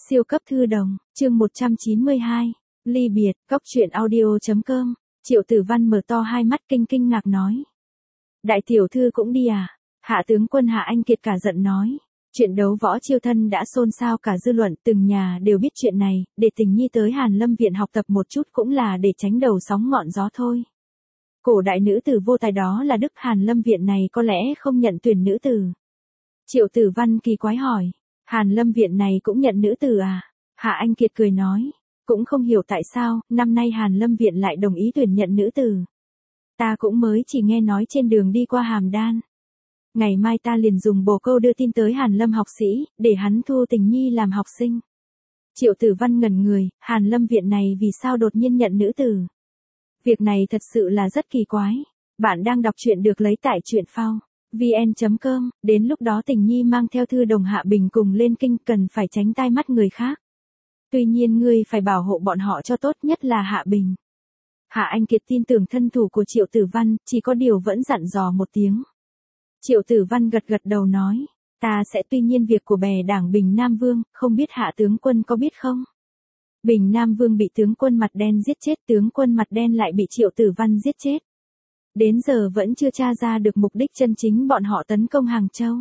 Siêu cấp thư đồng, chương 192, ly biệt, góc truyện audio.com, Triệu Tử Văn mở to hai mắt kinh ngạc nói. Đại tiểu thư cũng đi à? Hạ tướng quân Hạ Anh Kiệt cả giận nói. Chuyện đấu võ chiêu thân đã xôn xao cả dư luận, từng nhà đều biết chuyện này, để Tình Nhi tới Hàn Lâm Viện học tập một chút cũng là để tránh đầu sóng ngọn gió thôi. Cổ đại nữ tử vô tài đó là Đức, Hàn Lâm Viện này có lẽ không nhận tuyển nữ tử. Triệu Tử Văn kỳ quái hỏi. Hàn Lâm Viện này cũng nhận nữ tử à? Hạ Anh Kiệt cười nói. Cũng không hiểu tại sao, năm nay Hàn Lâm Viện lại đồng ý tuyển nhận nữ tử. Ta cũng mới chỉ nghe nói trên đường đi qua Hàm Đan. Ngày mai ta liền dùng bồ câu đưa tin tới Hàn Lâm học sĩ, để hắn thu Tình Nhi làm học sinh. Triệu Tử Văn ngẩn người, Hàn Lâm Viện này vì sao đột nhiên nhận nữ tử? Việc này thật sự là rất kỳ quái. Bạn đang đọc truyện được lấy tại truyện phao vn.com, đến lúc đó Tình Nhi mang theo thư đồng Hạ Bình cùng lên kinh, cần phải tránh tai mắt người khác. Tuy nhiên ngươi phải bảo hộ bọn họ cho tốt, nhất là Hạ Bình. Hạ Anh Kiệt tin tưởng thân thủ của Triệu Tử Văn, chỉ có điều vẫn dặn dò một tiếng. Triệu Tử Văn gật đầu nói, ta sẽ, tuy nhiên việc của bè đảng Bình Nam Vương, không biết Hạ tướng quân có biết không? Bình Nam Vương bị tướng quân mặt đen giết chết, tướng quân mặt đen lại bị Triệu Tử Văn giết chết. Đến giờ vẫn chưa tra ra được mục đích chân chính bọn họ tấn công Hàng Châu.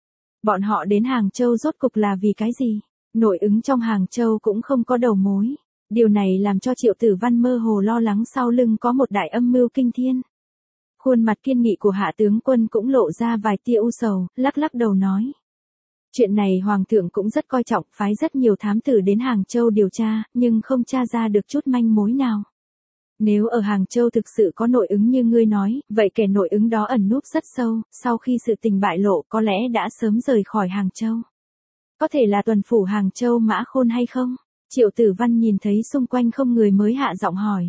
Bọn họ đến Hàng Châu rốt cục là vì cái gì? Nội ứng trong Hàng Châu cũng không có đầu mối. Điều này làm cho Triệu Tử Văn mơ hồ lo lắng sau lưng có một đại âm mưu kinh thiên. Khuôn mặt kiên nghị của Hạ tướng quân cũng lộ ra vài tia u sầu, lắc đầu nói. Chuyện này Hoàng thượng cũng rất coi trọng, phái rất nhiều thám tử đến Hàng Châu điều tra, nhưng không tra ra được chút manh mối nào. Nếu ở Hàng Châu thực sự có nội ứng như ngươi nói, vậy kẻ nội ứng đó ẩn núp rất sâu, sau khi sự tình bại lộ có lẽ đã sớm rời khỏi Hàng Châu. Có thể là tuần phủ Hàng Châu Mã Khôn hay không? Triệu Tử Văn nhìn thấy xung quanh không người mới hạ giọng hỏi.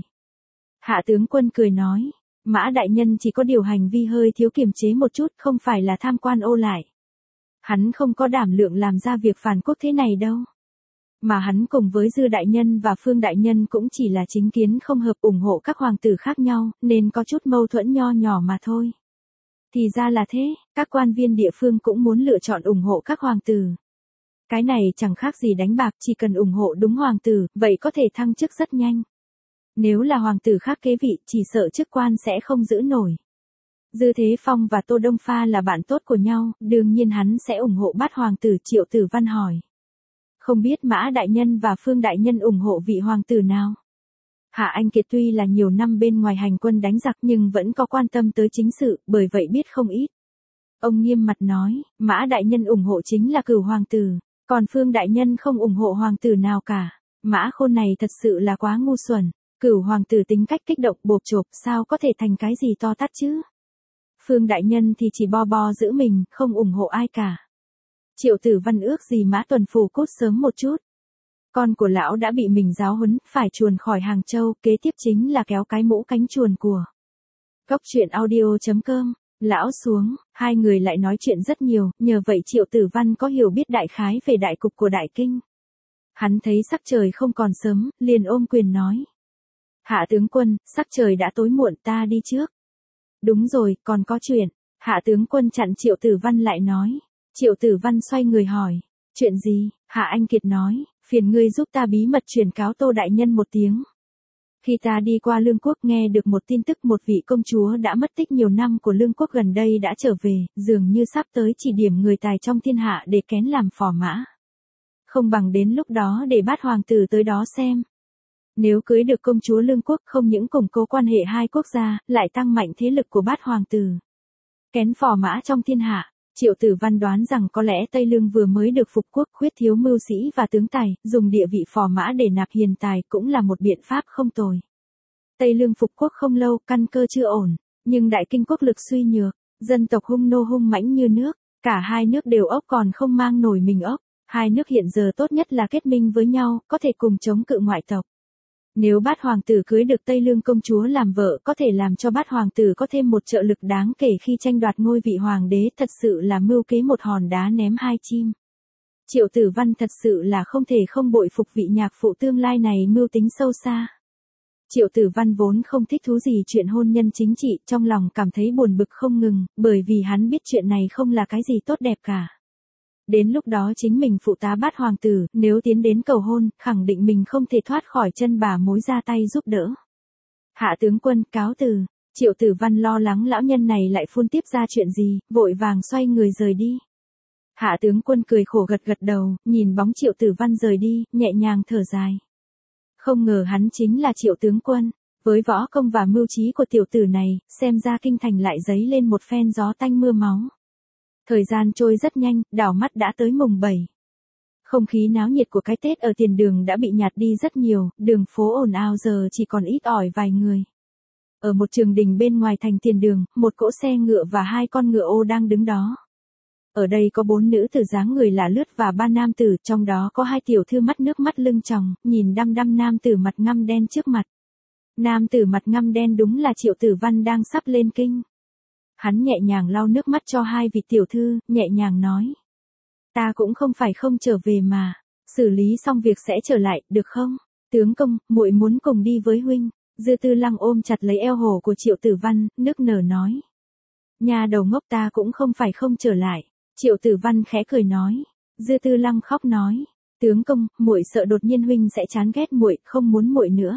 Hạ tướng quân cười nói, Mã đại nhân chỉ có điều hành vi hơi thiếu kiềm chế một chút, không phải là tham quan ô lại. Hắn không có đảm lượng làm ra việc phản quốc thế này đâu. Mà hắn cùng với Dư đại nhân và Phương đại nhân cũng chỉ là chính kiến không hợp, ủng hộ các hoàng tử khác nhau, nên có chút mâu thuẫn nho nhỏ mà thôi. Thì ra là thế, các quan viên địa phương cũng muốn lựa chọn ủng hộ các hoàng tử. Cái này chẳng khác gì đánh bạc, chỉ cần ủng hộ đúng hoàng tử, vậy có thể thăng chức rất nhanh. Nếu là hoàng tử khác kế vị, chỉ sợ chức quan sẽ không giữ nổi. Dư Thế Phong và Tô Đông Pha là bạn tốt của nhau, đương nhiên hắn sẽ ủng hộ Bát hoàng tử. Triệu Tử Văn hỏi. Không biết Mã đại nhân và Phương đại nhân ủng hộ vị hoàng tử nào? Hạ Anh Kiệt tuy là nhiều năm bên ngoài hành quân đánh giặc nhưng vẫn có quan tâm tới chính sự, bởi vậy biết không ít. Ông nghiêm mặt nói, Mã đại nhân ủng hộ chính là Cửu hoàng tử, còn Phương đại nhân không ủng hộ hoàng tử nào cả. Mã Khôn này thật sự là quá ngu xuẩn. Cửu hoàng tử tính cách kích động bộp chộp, sao có thể thành cái gì to tát chứ? Phương đại nhân thì chỉ bo giữ mình, không ủng hộ ai cả. Triệu Tử Văn ước gì Mã tuần phủ cút sớm một chút. Con của lão đã bị mình giáo huấn, phải chuồn khỏi Hàng Châu, kế tiếp chính là kéo cái mũ cánh chuồn của. Góc truyện audio.com, lão xuống, hai người lại nói chuyện rất nhiều, nhờ vậy Triệu Tử Văn có hiểu biết đại khái về đại cục của Đại Kinh. Hắn thấy sắc trời không còn sớm, liền ôm quyền nói. Hạ tướng quân, sắc trời đã tối muộn, ta đi trước. Đúng rồi, còn có chuyện. Hạ tướng quân chặn Triệu Tử Văn lại nói. Triệu Tử Văn xoay người hỏi. Chuyện gì? Hạ Anh Kiệt nói, phiền ngươi giúp ta bí mật truyền cáo Tô đại nhân một tiếng. Khi ta đi qua Lương Quốc nghe được một tin tức, một vị công chúa đã mất tích nhiều năm của Lương Quốc gần đây đã trở về, dường như sắp tới chỉ điểm người tài trong thiên hạ để kén làm phò mã. Không bằng đến lúc đó để Bát hoàng tử tới đó xem. Nếu cưới được công chúa Lương Quốc, không những củng cố quan hệ hai quốc gia, lại tăng mạnh thế lực của Bát hoàng tử. Kén phò mã trong thiên hạ. Triệu Tử Văn đoán rằng có lẽ Tây Lương vừa mới được phục quốc, khuyết thiếu mưu sĩ và tướng tài, dùng địa vị phò mã để nạp hiền tài cũng là một biện pháp không tồi. Tây Lương phục quốc không lâu, căn cơ chưa ổn, nhưng Đại Kinh quốc lực suy nhược, dân tộc hung nô hung mãnh như nước, cả hai nước đều ốc còn không mang nổi mình ốc. Hai nước hiện giờ tốt nhất là kết minh với nhau, có thể cùng chống cự ngoại tộc. Nếu Bát hoàng tử cưới được Tây Lương công chúa làm vợ, có thể làm cho Bát hoàng tử có thêm một trợ lực đáng kể khi tranh đoạt ngôi vị hoàng đế, thật sự là mưu kế một hòn đá ném hai chim. Triệu Tử Văn thật sự là không thể không bội phục vị nhạc phụ tương lai này mưu tính sâu xa. Triệu Tử Văn vốn không thích thú gì chuyện hôn nhân chính trị, trong lòng cảm thấy buồn bực không ngừng, bởi vì hắn biết chuyện này không là cái gì tốt đẹp cả. Đến lúc đó chính mình phụ tá Bát hoàng tử, nếu tiến đến cầu hôn, khẳng định mình không thể thoát khỏi chân bà mối ra tay giúp đỡ. Hạ tướng quân cáo từ. Triệu Tử Văn lo lắng lão nhân này lại phun tiếp ra chuyện gì, vội vàng xoay người rời đi. Hạ tướng quân cười khổ gật gật đầu, nhìn bóng Triệu Tử Văn rời đi, nhẹ nhàng thở dài. Không ngờ hắn chính là Triệu tướng quân. Với võ công và mưu trí của tiểu tử này, xem ra kinh thành lại dấy lên một phen gió tanh mưa máu. Thời gian trôi rất nhanh, đảo mắt đã tới mùng 7. Không khí náo nhiệt của cái Tết ở tiền đường đã bị nhạt đi rất nhiều, đường phố ồn ào giờ chỉ còn ít ỏi vài người. Ở một trường đình bên ngoài thành tiền đường, một cỗ xe ngựa và 2 con ngựa ô đang đứng đó. Ở đây có 4 nữ tử dáng người lạ lướt và 3 nam tử, trong đó có 2 tiểu thư mắt nước mắt lưng tròng, nhìn đăm đăm nam tử mặt ngăm đen trước mặt. Nam tử mặt ngăm đen đúng là Triệu Tử Văn đang sắp lên kinh. Hắn nhẹ nhàng lau nước mắt cho 2 vị tiểu thư, nhẹ nhàng nói. Ta cũng không phải không trở về mà, xử lý xong việc sẽ trở lại, được không? Tướng công, muội muốn cùng đi với huynh. Dư Tư Lăng ôm chặt lấy eo hổ của Triệu Tử Văn, nức nở nói. Nhà đầu ngốc, ta cũng không phải không trở lại. Triệu Tử Văn khẽ cười nói. Dư Tư Lăng khóc nói. Tướng công, muội sợ đột nhiên huynh sẽ chán ghét muội, không muốn muội nữa.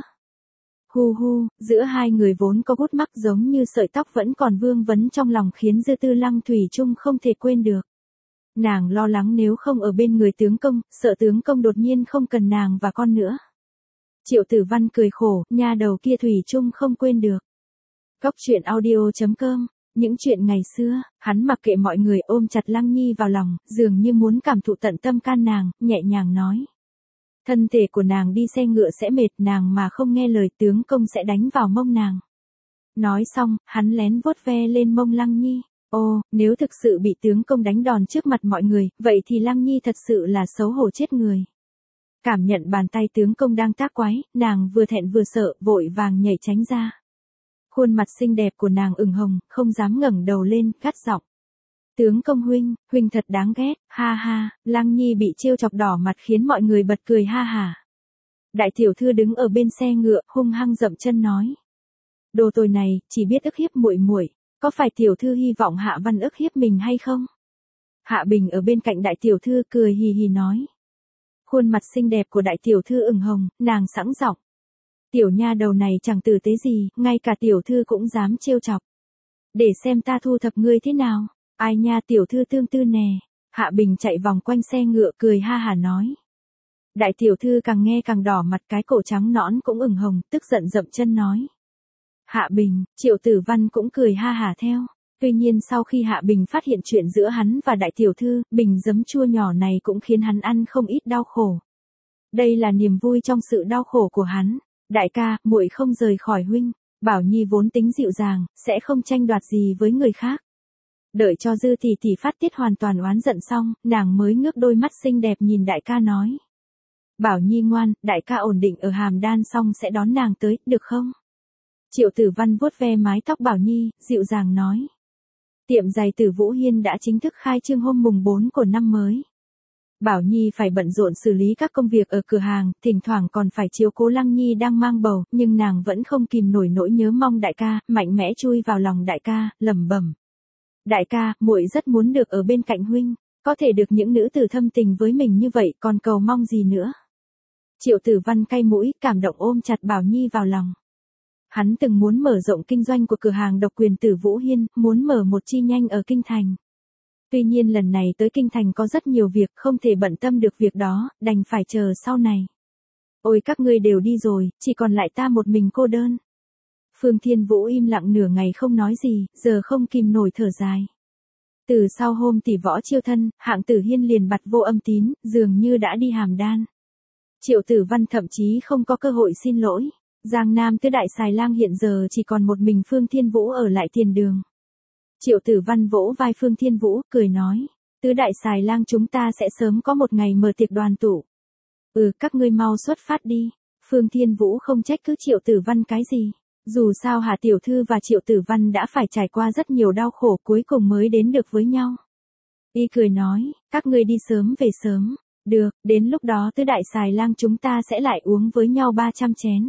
Hu hu, giữa hai người vốn có gút mắc giống như sợi tóc vẫn còn vương vấn trong lòng khiến Dư Tư Lăng thủy chung không thể quên được. Nàng lo lắng nếu không ở bên người tướng công, sợ tướng công đột nhiên không cần nàng và con nữa. Triệu Tử Văn cười khổ, nha đầu kia thủy chung không quên được. Cóc truyện audio.com. Những chuyện ngày xưa, hắn mặc kệ mọi người ôm chặt Lăng Nhi vào lòng, dường như muốn cảm thụ tận tâm can nàng, nhẹ nhàng nói. Thân thể của nàng đi xe ngựa sẽ mệt, nàng mà không nghe lời tướng công sẽ đánh vào mông nàng. Nói xong, hắn lén vuốt ve lên mông Lăng Nhi. Ô, nếu thực sự bị tướng công đánh đòn trước mặt mọi người, vậy thì Lăng Nhi thật sự là xấu hổ chết người. Cảm nhận bàn tay tướng công đang tác quái, nàng vừa thẹn vừa sợ, vội vàng nhảy tránh ra. Khuôn mặt xinh đẹp của nàng ửng hồng, không dám ngẩng đầu lên, gắt giọng. Tướng công huynh, huynh thật đáng ghét, ha ha. Lăng Nhi bị trêu chọc đỏ mặt khiến mọi người bật cười ha hả. Đại tiểu thư đứng ở bên xe ngựa, hung hăng dậm chân nói. Đồ tồi này, chỉ biết ức hiếp muội muội, có phải tiểu thư hy vọng Hạ Văn ức hiếp mình hay không? Hạ Bình ở bên cạnh đại tiểu thư cười hì hì nói. Khuôn mặt xinh đẹp của đại tiểu thư ửng hồng, nàng sẵn giọng. Tiểu nha đầu này chẳng tử tế gì, ngay cả tiểu thư cũng dám trêu chọc. Để xem ta thu thập ngươi thế nào. Ai nha tiểu thư tương tư nè. Hạ Bình chạy vòng quanh xe ngựa cười ha hả nói. Đại tiểu thư càng nghe càng đỏ mặt, cái cổ trắng nõn cũng ửng hồng, tức giận dậm chân nói. Hạ Bình, Triệu Tử Văn cũng cười ha hả theo. Tuy nhiên sau khi Hạ Bình phát hiện chuyện giữa hắn và đại tiểu thư, bình giấm chua nhỏ này cũng khiến hắn ăn không ít đau khổ. Đây là niềm vui trong sự đau khổ của hắn. Đại ca, muội không rời khỏi huynh. Bảo Nhi vốn tính dịu dàng, sẽ không tranh đoạt gì với người khác. Đợi cho Dư tỷ tỷ phát tiết hoàn toàn oán giận xong, nàng mới ngước đôi mắt xinh đẹp nhìn đại ca nói. Bảo Nhi ngoan, đại ca ổn định ở Hàm Đan xong sẽ đón nàng tới, được không? Triệu Tử Văn vuốt ve mái tóc Bảo Nhi, dịu dàng nói. Tiệm giày Tử Vũ Hiên đã chính thức khai trương hôm mùng 4 của năm mới. Bảo Nhi phải bận rộn xử lý các công việc ở cửa hàng, thỉnh thoảng còn phải chiếu cố Lăng Nhi đang mang bầu, nhưng nàng vẫn không kìm nổi nỗi nhớ mong đại ca, mạnh mẽ chui vào lòng đại ca, lẩm bẩm. Đại ca, muội rất muốn được ở bên cạnh huynh, có thể được những nữ tử thâm tình với mình như vậy, còn cầu mong gì nữa. Triệu Tử Văn cay mũi, cảm động ôm chặt Bảo Nhi vào lòng. Hắn từng muốn mở rộng kinh doanh của cửa hàng độc quyền Tử Vũ Hiên, muốn mở một chi nhánh ở kinh thành. Tuy nhiên lần này tới kinh thành có rất nhiều việc, không thể bận tâm được việc đó, đành phải chờ sau này. Ôi các ngươi đều đi rồi, chỉ còn lại ta một mình cô đơn. Phương Thiên Vũ im lặng nửa ngày không nói gì, giờ không kìm nổi thở dài. Từ sau hôm tỷ võ chiêu thân, Hạng Tử Hiên liền bặt vô âm tín, dường như đã đi Hàm Đan. Triệu Tử Văn thậm chí không có cơ hội xin lỗi. Giang Nam tứ đại xài lang hiện giờ chỉ còn một mình Phương Thiên Vũ ở lại tiền đường. Triệu Tử Văn vỗ vai Phương Thiên Vũ, cười nói. Tứ đại xài lang chúng ta sẽ sớm có một ngày mở tiệc đoàn tụ. Các ngươi mau xuất phát đi. Phương Thiên Vũ không trách cứ Triệu Tử Văn cái gì. Dù sao Hà Tiểu Thư và Triệu Tử Văn đã phải trải qua rất nhiều đau khổ cuối cùng mới đến được với nhau. Y cười nói, các ngươi đi sớm về sớm. Được, đến lúc đó tứ đại xài lang chúng ta sẽ lại uống với nhau 300 chén.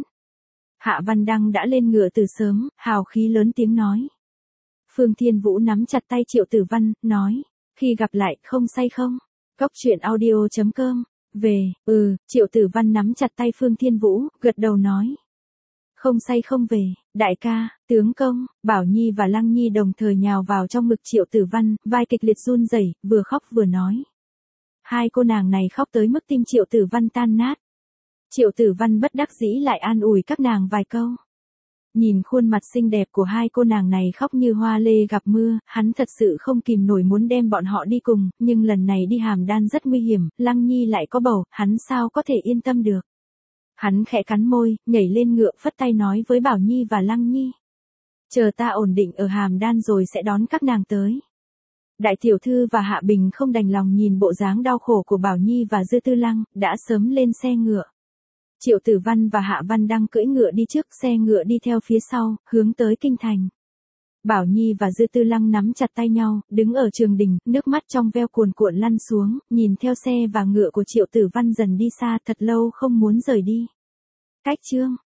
Hạ Văn Đăng đã lên ngựa từ sớm, hào khí lớn tiếng nói. Phương Thiên Vũ nắm chặt tay Triệu Tử Văn, nói, khi gặp lại, không say không? Cóc truyện audio.com. Về, Triệu Tử Văn nắm chặt tay Phương Thiên Vũ, gật đầu nói. Không say không về, đại ca, tướng công, Bảo Nhi và Lăng Nhi đồng thời nhào vào trong ngực Triệu Tử Văn, vai kịch liệt run rẩy, vừa khóc vừa nói. Hai cô nàng này khóc tới mức tim Triệu Tử Văn tan nát. Triệu Tử Văn bất đắc dĩ lại an ủi các nàng vài câu. Nhìn khuôn mặt xinh đẹp của hai cô nàng này khóc như hoa lê gặp mưa, hắn thật sự không kìm nổi muốn đem bọn họ đi cùng, nhưng lần này đi Hàm Đan rất nguy hiểm, Lăng Nhi lại có bầu, hắn sao có thể yên tâm được. Hắn khẽ cắn môi, nhảy lên ngựa phất tay nói với Bảo Nhi và Lăng Nhi. Chờ ta ổn định ở Hàm Đan rồi sẽ đón các nàng tới. Đại tiểu thư và Hạ Bình không đành lòng nhìn bộ dáng đau khổ của Bảo Nhi và Dư Tư Lăng, đã sớm lên xe ngựa. Triệu Tử Văn và Hạ Văn đang cưỡi ngựa đi trước, xe ngựa đi theo phía sau, hướng tới kinh thành. Bảo Nhi và Dư Tư Lăng nắm chặt tay nhau, đứng ở trường đình, nước mắt trong veo cuồn cuộn lăn xuống, nhìn theo xe và ngựa của Triệu Tử Văn dần đi xa, thật lâu không muốn rời đi. Cách chương